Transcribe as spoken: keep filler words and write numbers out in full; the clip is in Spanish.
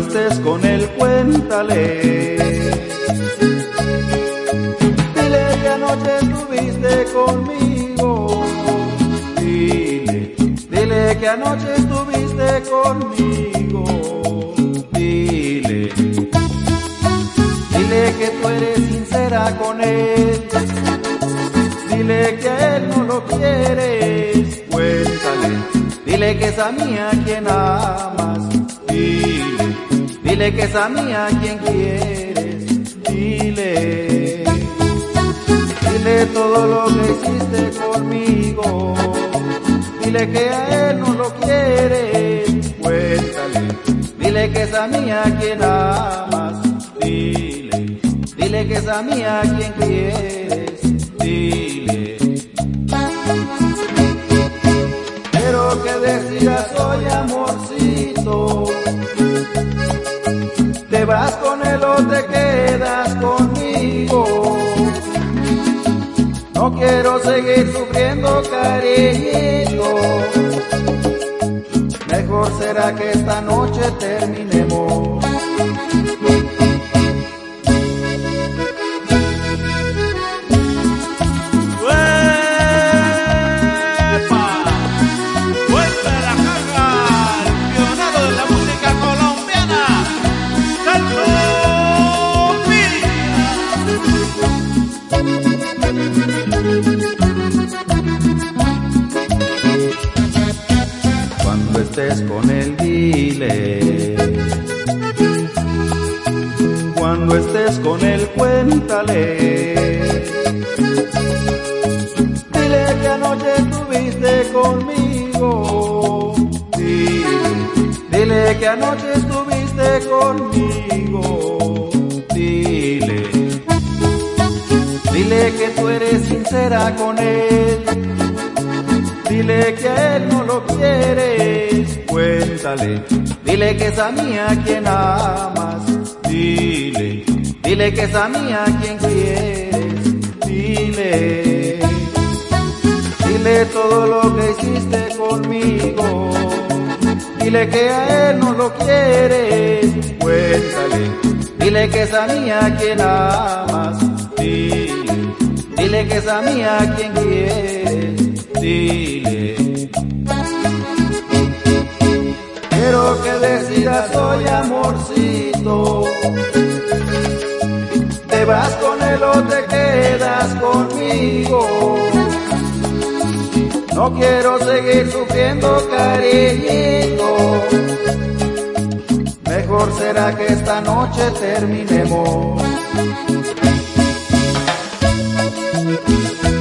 estés con él, cuéntale. Dile que anoche estuviste conmigo. Dile, dile que anoche estuviste conmigo. Dile, dile que tú eres sincera con él. Dile que a él no lo quieres, cuéntale. Dile que es a mí a quien amas. Dile, dile que es a mí a quien quieres. Dile, dile todo lo que hiciste conmigo. Dile que a él no lo quieres, cuéntale. Dile que es a mí a quien amas. Dile, dile que es a mí a quien quieres. Dile. Quiero que decidas hoy, amorcito, ¿te vas con él o te quedas conmigo? No quiero seguir sufriendo, cariñito. Mejor será que esta noche terminemos. Cuando estés con él, dile. Cuando estés con él, cuéntale. Dile que anoche estuviste conmigo. Dile, dile que anoche estuviste conmigo. Dile, dile que tú eres sincera con él. Dile que a él no lo quieres, cuéntale. Dile que es a mí a quien amas. Dile, dile que es a mí a quien quieres. Dile, dile todo lo que hiciste conmigo. Dile que a él no lo quieres, cuéntale. Dile que es a mí a quien amas. Dile, dile que es a mí a quien quieres. Dile. Quiero que decidas hoy, amorcito, ¿te vas con él o te quedas conmigo? No quiero seguir sufriendo, cariñito. Mejor será que esta noche terminemos.